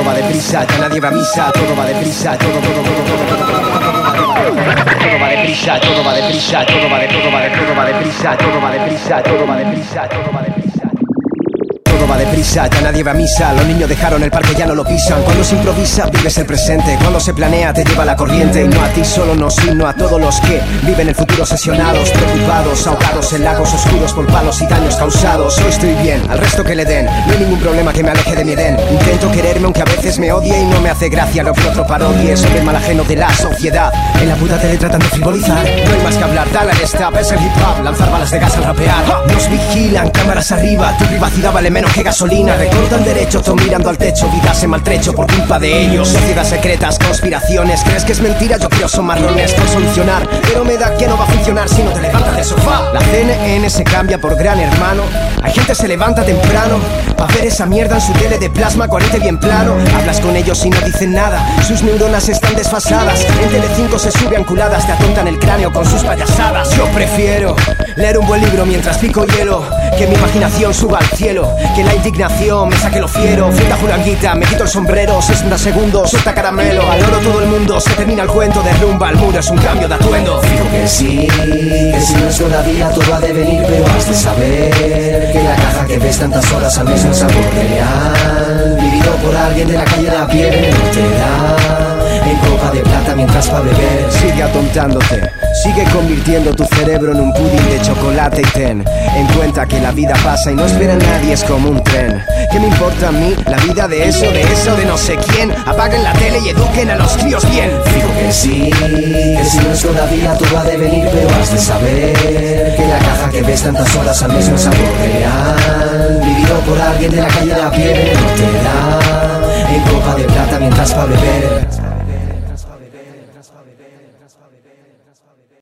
va deprisa, ya nadie va a misa. Todo va deprisa, todo va deprisa, todo va deprisa, todo va deprisa, todo va deprisa, todo va deprisa, todo va deprisa. Todo va deprisa, ya nadie va a misa. Los niños dejaron el parque, ya no lo pisan. Cuando se improvisa, vives el presente. Cuando se planea, te lleva la corriente. Y no a ti solo, no, sino a todos los que viven el futuro obsesionados, preocupados, ahogados en lagos oscuros por palos y daños causados. Hoy estoy bien, al resto que le den. No hay ningún problema que me aleje de mi edén. Intento quererme aunque a veces me odie y no me hace gracia lo que otro parodie sobre el mal ajeno de la sociedad. En la puta tele tratan de frivolizar. No hay más que hablar, dale al stop, es el hip hop. Lanzar balas de gas al rapear. Nos vigilan, cámaras arriba. Tu privacidad vale menos que gasolina. Recortan derechos, todo mirando al techo. Vidas en maltrecho por culpa de ellos. Sociedades secretas, conspiraciones. ¿Crees que es mentira? Yo creo son marrones por solucionar. Pero me da que no va a funcionar si no te levantas del sofá. La CNN se cambia por Gran Hermano. Hay gente se levanta temprano pa' ver esa mierda en su tele de plasma, 40 bien plano. Hablas con ellos y no dicen nada. Sus neuronas están desfasadas. En Telecinco se sube anculadas. Te atontan el cráneo con sus payasadas. Yo prefiero leer un buen libro mientras pico hielo. Que mi imaginación suba al cielo. Que la indignación me saque lo fiero. Frente a Julanguita, me quito el sombrero. 60 segundos, suelta caramelo. Valoro todo el mundo, se termina el cuento. Derrumba el muro, es un cambio de atuendo. Fijo que sí, que si no es todavía todo ha de venir. Pero has de saber que la caja que ves tantas horas al mes no es algo real. Vivido por alguien de la calle de a pie. No te da en copa de plata mientras pa' beber. Sigue atontándote, sigue convirtiendo tu cerebro en un pudín de chocolate y ten en cuenta que la vida pasa y no espera a nadie, es como un tren. ¿Qué me importa a mí la vida de eso, de no sé quién? Apaguen la tele y eduquen a los críos bien. Fijo que sí, que si no es todavía todo ha de venir. Pero has de saber que la caja que ves tantas horas al mes no es algo real. Vivido por alguien de la calle de a pie. No te da en copa de plata mientras pa' beber.